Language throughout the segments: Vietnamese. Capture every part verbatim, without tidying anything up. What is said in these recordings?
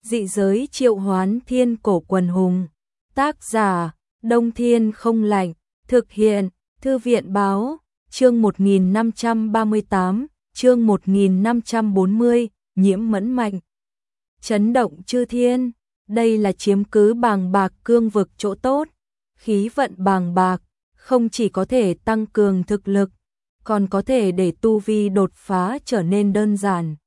Dị giới triệu hoán thiên cổ quần hùng. Tác giả, Đông Thiên không lạnh. Thực hiện, Thư viện báo. Chương một nghìn năm trăm ba mươi tám, chương một nghìn năm trăm bốn mươi, nhiễm mẫn mạnh. Chấn động chư thiên, đây là chiếm cứ bàng bạc cương vực chỗ tốt. Khí vận bàng bạc, không chỉ có thể tăng cường thực lực, còn có thể để tu vi đột phá trở nên đơn giản.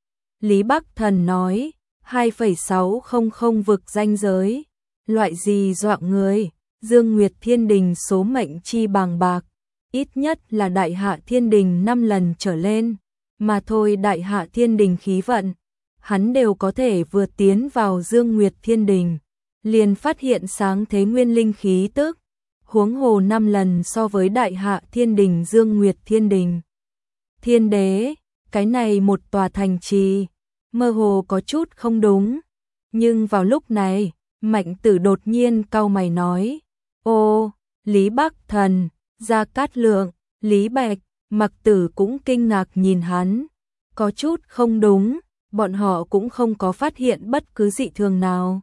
Lý Bắc Thần nói, hai phẩy sáu không không vực ranh giới, loại gì dọa người, Dương Nguyệt Thiên Đình số mệnh chi bàng bạc, ít nhất là Đại Hạ Thiên Đình năm lần trở lên, mà thôi Đại Hạ Thiên Đình khí vận, hắn đều có thể vừa tiến vào Dương Nguyệt Thiên Đình, liền phát hiện sáng thế nguyên linh khí tức, huống hồ năm lần so với Đại Hạ Thiên Đình Dương Nguyệt Thiên Đình. Thiên đế, cái này một tòa thành trì, mơ hồ có chút không đúng, nhưng vào lúc này, Mạnh Tử đột nhiên cau mày nói, ô, Lý Bắc Thần, Gia Cát Lượng, Lý Bạch, Mặc Tử cũng kinh ngạc nhìn hắn, có chút không đúng, bọn họ cũng không có phát hiện bất cứ dị thường nào.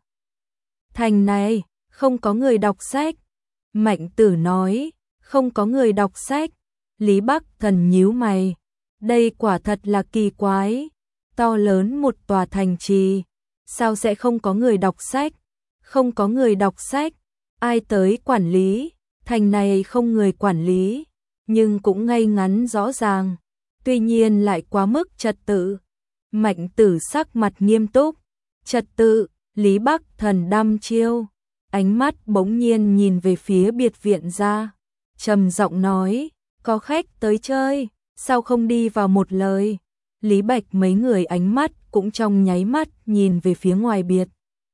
Thành này, không có người đọc sách. Mạnh Tử nói, không có người đọc sách. Lý Bắc Thần nhíu mày, đây quả thật là kỳ quái, to lớn một tòa thành trì, sao sẽ không có người đọc sách? Không có người đọc sách, ai tới quản lý? Thành này không người quản lý, nhưng cũng ngay ngắn rõ ràng, tuy nhiên lại quá mức trật tự. Mạnh Tử sắc mặt nghiêm túc, trật tự, Lý Bắc Thần đăm chiêu, ánh mắt bỗng nhiên nhìn về phía biệt viện ra, trầm giọng nói, có khách tới chơi, sao không đi vào một lời? Lý Bạch mấy người ánh mắt cũng trong nháy mắt nhìn về phía ngoài biệt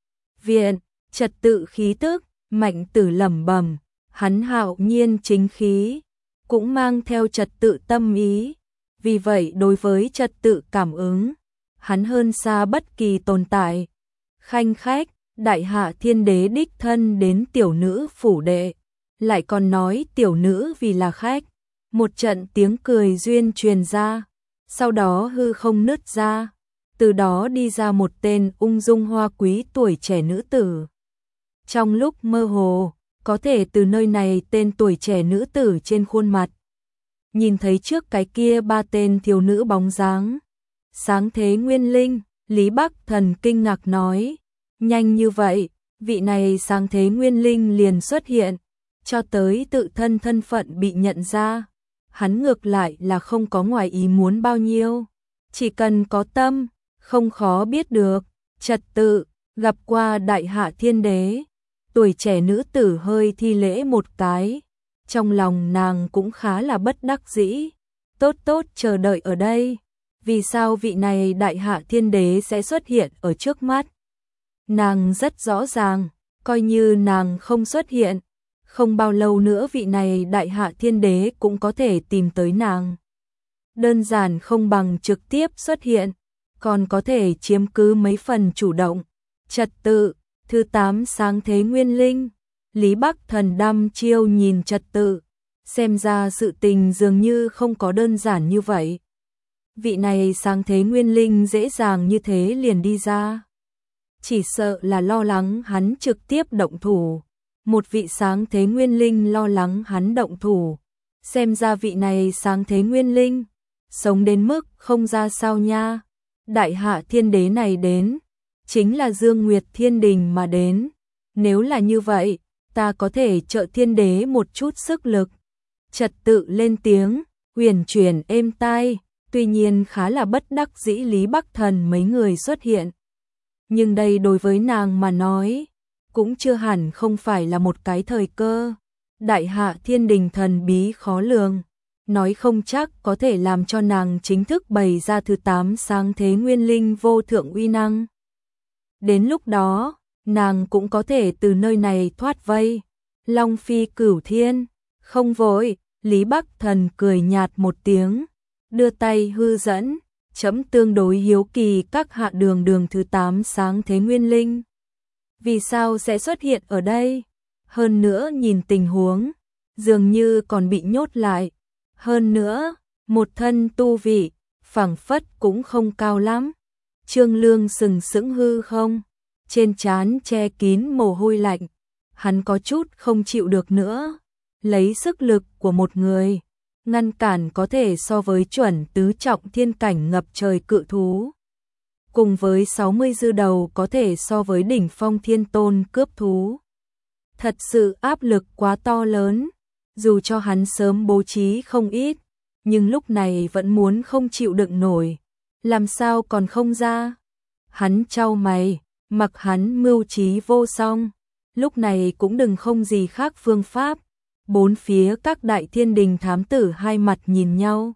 viện, trật tự khí tức, Mạnh Tử lẩm bẩm, hắn hạo nhiên chính khí, cũng mang theo trật tự tâm ý, vì vậy đối với trật tự cảm ứng, hắn hơn xa bất kỳ tồn tại. Khanh khách, Đại Hạ Thiên Đế đích thân đến tiểu nữ phủ đệ, lại còn nói tiểu nữ vì là khách. Một trận tiếng cười duyên truyền ra, sau đó hư không nứt ra, từ đó đi ra một tên ung dung hoa quý tuổi trẻ nữ tử. Trong lúc mơ hồ, có thể từ nơi này tên tuổi trẻ nữ tử trên khuôn mặt, nhìn thấy trước cái kia ba tên thiếu nữ bóng dáng. Sáng thế nguyên linh, Lý Bắc Thần kinh ngạc nói, nhanh như vậy, vị này sáng thế nguyên linh liền xuất hiện, cho tới tự thân thân phận bị nhận ra. Hắn ngược lại là không có ngoài ý muốn bao nhiêu, chỉ cần có tâm, không khó biết được. Trật tự, gặp qua Đại Hạ Thiên Đế, tuổi trẻ nữ tử hơi thi lễ một cái, trong lòng nàng cũng khá là bất đắc dĩ, tốt tốt chờ đợi ở đây, vì sao vị này Đại Hạ Thiên Đế sẽ xuất hiện ở trước mắt? Nàng rất rõ ràng, coi như nàng không xuất hiện, không bao lâu nữa vị này Đại Hạ Thiên Đế cũng có thể tìm tới nàng. Đơn giản không bằng trực tiếp xuất hiện, còn có thể chiếm cứ mấy phần chủ động. Trật tự, thứ tám sáng thế nguyên linh, Lý Bắc Thần đăm chiêu nhìn trật tự, xem ra sự tình dường như không có đơn giản như vậy. Vị này sáng thế nguyên linh dễ dàng như thế liền đi ra, chỉ sợ là lo lắng hắn trực tiếp động thủ. Một vị sáng thế nguyên linh lo lắng hắn động thủ, xem ra vị này sáng thế nguyên linh, sống đến mức không ra sao nha. Đại Hạ Thiên Đế này đến, chính là Dương Nguyệt Thiên Đình mà đến, nếu là như vậy, ta có thể trợ Thiên Đế một chút sức lực. Trật tự lên tiếng, huyền chuyển êm tai, tuy nhiên khá là bất đắc dĩ Lý Bắc Thần mấy người xuất hiện. Nhưng đây đối với nàng mà nói, cũng chưa hẳn không phải là một cái thời cơ. Đại Hạ Thiên Đình thần bí khó lường, nói không chắc có thể làm cho nàng chính thức bày ra thứ tám sáng thế nguyên linh vô thượng uy năng. Đến lúc đó, nàng cũng có thể từ nơi này thoát vây. Long phi cửu thiên, không vội, Lý Bắc Thần cười nhạt một tiếng, đưa tay hư dẫn, chấm tương đối hiếu kỳ các hạ đường đường thứ tám sáng thế nguyên linh. Vì sao sẽ xuất hiện ở đây? Hơn nữa nhìn tình huống, dường như còn bị nhốt lại. Hơn nữa, một thân tu vị, phảng phất cũng không cao lắm. Trương Lương sừng sững hư không, trên trán che kín mồ hôi lạnh, hắn có chút không chịu được nữa, lấy sức lực của một người, ngăn cản có thể so với chuẩn tứ trọng thiên cảnh ngập trời cự thú. Cùng với sáu mươi dư đầu có thể so với đỉnh phong thiên tôn cướp thú. Thật sự áp lực quá to lớn, dù cho hắn sớm bố trí không ít, nhưng lúc này vẫn muốn không chịu đựng nổi, làm sao còn không ra. Hắn chau mày, mặc hắn mưu trí vô song, lúc này cũng đừng không gì khác phương pháp. Bốn phía các đại thiên đình thám tử hai mặt nhìn nhau.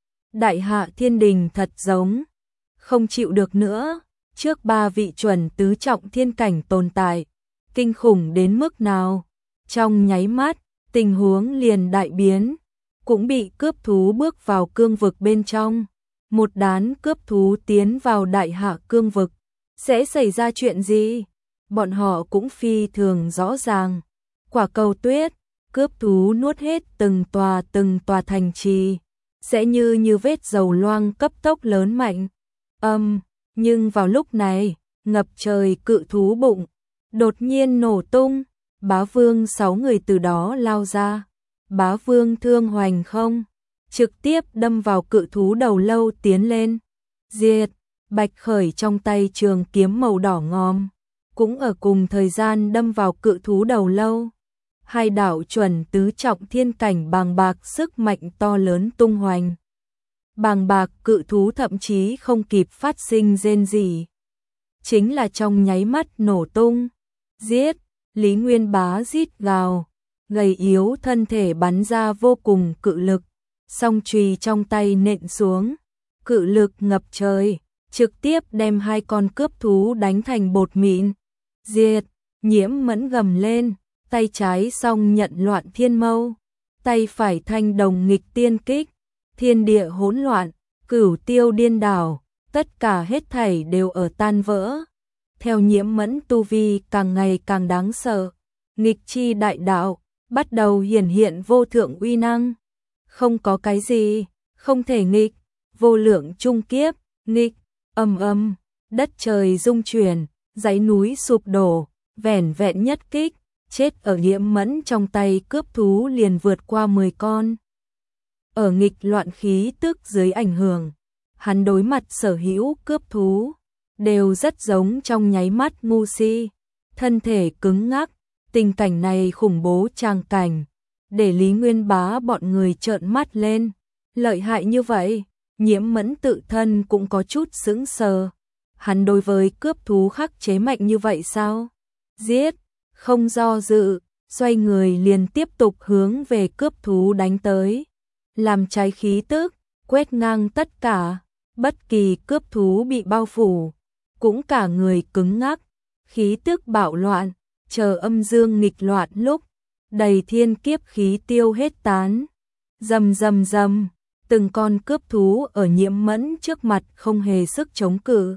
Đại hạ thiên đình thật giống không chịu được nữa, trước ba vị chuẩn tứ trọng thiên cảnh tồn tại, kinh khủng đến mức nào. Trong nháy mắt, tình huống liền đại biến, cũng bị cướp thú bước vào cương vực bên trong. Một đám cướp thú tiến vào đại hạ cương vực, sẽ xảy ra chuyện gì? Bọn họ cũng phi thường rõ ràng. Quả cầu tuyết, cướp thú nuốt hết từng tòa từng tòa thành trì, sẽ như như vết dầu loang cấp tốc lớn mạnh. Âm, um, nhưng vào lúc này, ngập trời cự thú bụng đột nhiên nổ tung, bá vương sáu người từ đó lao ra. Bá vương thương hoành không, trực tiếp đâm vào cự thú đầu lâu tiến lên. Diệt, Bạch Khởi trong tay trường kiếm màu đỏ ngòm, cũng ở cùng thời gian đâm vào cự thú đầu lâu. Hai đạo chuẩn tứ trọng thiên cảnh bàng bạc sức mạnh to lớn tung hoành. Bàng bạc cự thú thậm chí không kịp phát sinh rên rỉ, chính là trong nháy mắt nổ tung. Giết, Lý Nguyên Bá rít gào, gầy yếu thân thể bắn ra vô cùng cự lực, song chùy trong tay nện xuống, cự lực ngập trời, trực tiếp đem hai con cướp thú đánh thành bột mịn. Diệt, Nhiễm Mẫn gầm lên, tay trái song nhận loạn thiên mâu, tay phải thanh đồng nghịch tiên kích, thiên địa hỗn loạn, cửu tiêu điên đảo, tất cả hết thảy đều ở tan vỡ. Theo Nhiễm Mẫn tu vi càng ngày càng đáng sợ, nghịch chi đại đạo bắt đầu hiển hiện vô thượng uy năng. Không có cái gì không thể nghịch, vô lượng trung kiếp, nghịch, ầm ầm, đất trời rung chuyển, dãy núi sụp đổ, vẻn vẹn nhất kích, chết ở Nhiễm Mẫn trong tay cướp thú liền vượt qua mười con. Ở nghịch loạn khí tức dưới ảnh hưởng, hắn đối mặt sở hữu cướp thú đều rất giống trong nháy mắt ngu si, thân thể cứng ngắc. Tình cảnh này khủng bố tràng cảnh, để Lý Nguyên Bá bọn người trợn mắt lên. Lợi hại như vậy, Nhiễm Mẫn tự thân cũng có chút sững sờ. Hắn đối với cướp thú khắc chế mạnh như vậy sao? Giết, không do dự, xoay người liền tiếp tục hướng về cướp thú đánh tới. Làm cháy khí tức, quét ngang tất cả, bất kỳ cướp thú bị bao phủ, cũng cả người cứng ngắc, khí tức bạo loạn. Chờ âm dương nghịch loạn lúc, đầy thiên kiếp khí tiêu hết tán. Rầm rầm rầm, từng con cướp thú ở Nhiễm Mẫn trước mặt không hề sức chống cự.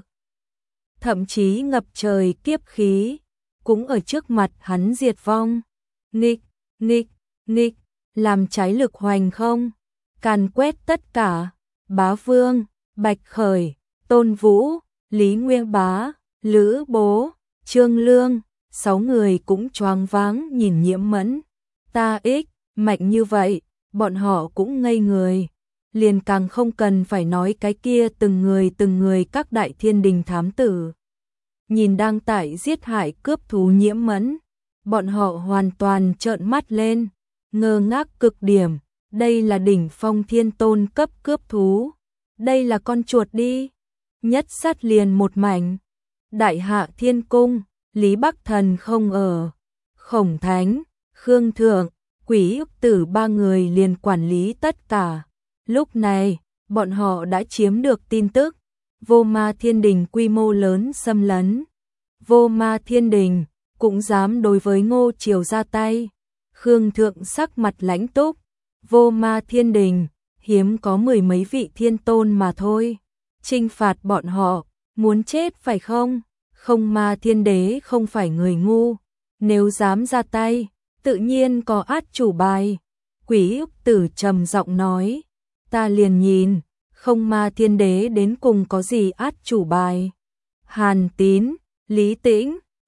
Thậm chí ngập trời kiếp khí, cũng ở trước mặt hắn diệt vong. Nghịch, nghịch, nghịch, làm cháy lực hoành không, càn quét tất cả. Bá Vương, Bạch Khởi, Tôn Vũ, Lý Nguyên Bá, Lữ Bố, Trương Lương, sáu người cũng choáng váng nhìn Nhiễm Mẫn. Ta ích, mạnh như vậy, bọn họ cũng ngây người. Liền càng không cần phải nói cái kia từng người từng người các đại thiên đình thám tử. Nhìn đang tại giết hại cướp thú Nhiễm Mẫn, bọn họ hoàn toàn trợn mắt lên, ngơ ngác cực điểm. Đây là đỉnh phong thiên tôn cấp cướp thú. Đây là con chuột đi. Nhất sát liền một mảnh. Đại hạ thiên cung, Lý Bắc Thần không ở. Khổng Thánh, Khương Thượng, Quỷ Ức Tử ba người liền quản lý tất cả. Lúc này, bọn họ đã chiếm được tin tức. Vô Ma Thiên Đình quy mô lớn xâm lấn. Vô Ma Thiên Đình cũng dám đối với Ngô Triều ra tay. Khương Thượng sắc mặt lãnh túc. Vô Ma Thiên Đình hiếm có mười mấy vị thiên tôn mà thôi. Trinh phạt bọn họ, muốn chết phải không? Không Ma Thiên Đế không phải người ngu, nếu dám ra tay, tự nhiên có át chủ bài. Quỷ Ức Tử trầm giọng nói, ta liền nhìn, không Ma Thiên Đế đến cùng có gì át chủ bài. Hàn Tín, Lý Tĩnh,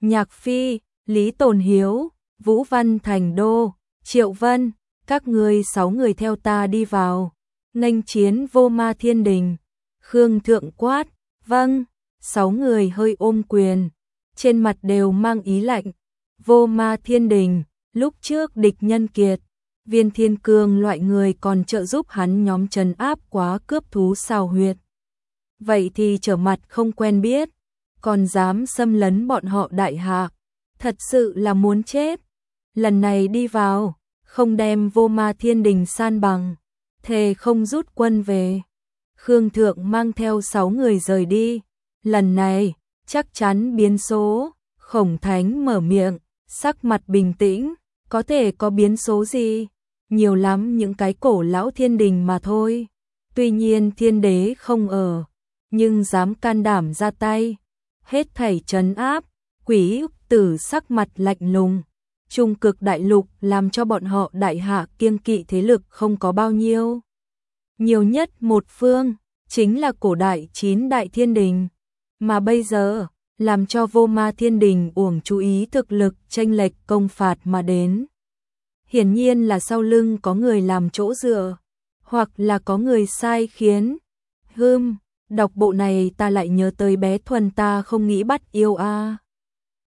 Nhạc Phi, Lý Tồn Hiếu, Vũ Văn Thành Đô, Triệu Vân, các ngươi sáu người theo ta đi vào, nghênh chiến Vô Ma Thiên Đình. Khương Thượng quát, vâng, sáu người hơi ôm quyền, trên mặt đều mang ý lạnh. Vô Ma Thiên Đình, lúc trước địch nhân kiệt, Viên Thiên Cương loại người còn trợ giúp hắn nhóm trấn áp quá cướp thú xào huyệt. Vậy thì trở mặt không quen biết, còn dám xâm lấn bọn họ đại hạ, thật sự là muốn chết. Lần này đi vào, không đem Vô Ma Thiên Đình san bằng, thề không rút quân về. Khương Thượng mang theo sáu người rời đi, lần này chắc chắn biến số. Khổng Thánh mở miệng, sắc mặt bình tĩnh, có thể có biến số gì? Nhiều lắm những cái cổ lão thiên đình mà thôi. Tuy nhiên thiên đế không ở, nhưng dám can đảm ra tay, hết thảy trấn áp. Quỷ Tử sắc mặt lạnh lùng, Trung Cực đại lục làm cho bọn họ đại hạ kiêng kỵ thế lực không có bao nhiêu. Nhiều nhất một phương, chính là cổ đại chín đại thiên đình. Mà bây giờ, làm cho Vô Ma Thiên Đình uổng chú ý thực lực chênh lệch công phạt mà đến. Hiển nhiên là sau lưng có người làm chỗ dựa, hoặc là có người sai khiến. Hừm, đọc bộ này ta lại nhớ tới bé Thuần ta không nghĩ bắt yêu a.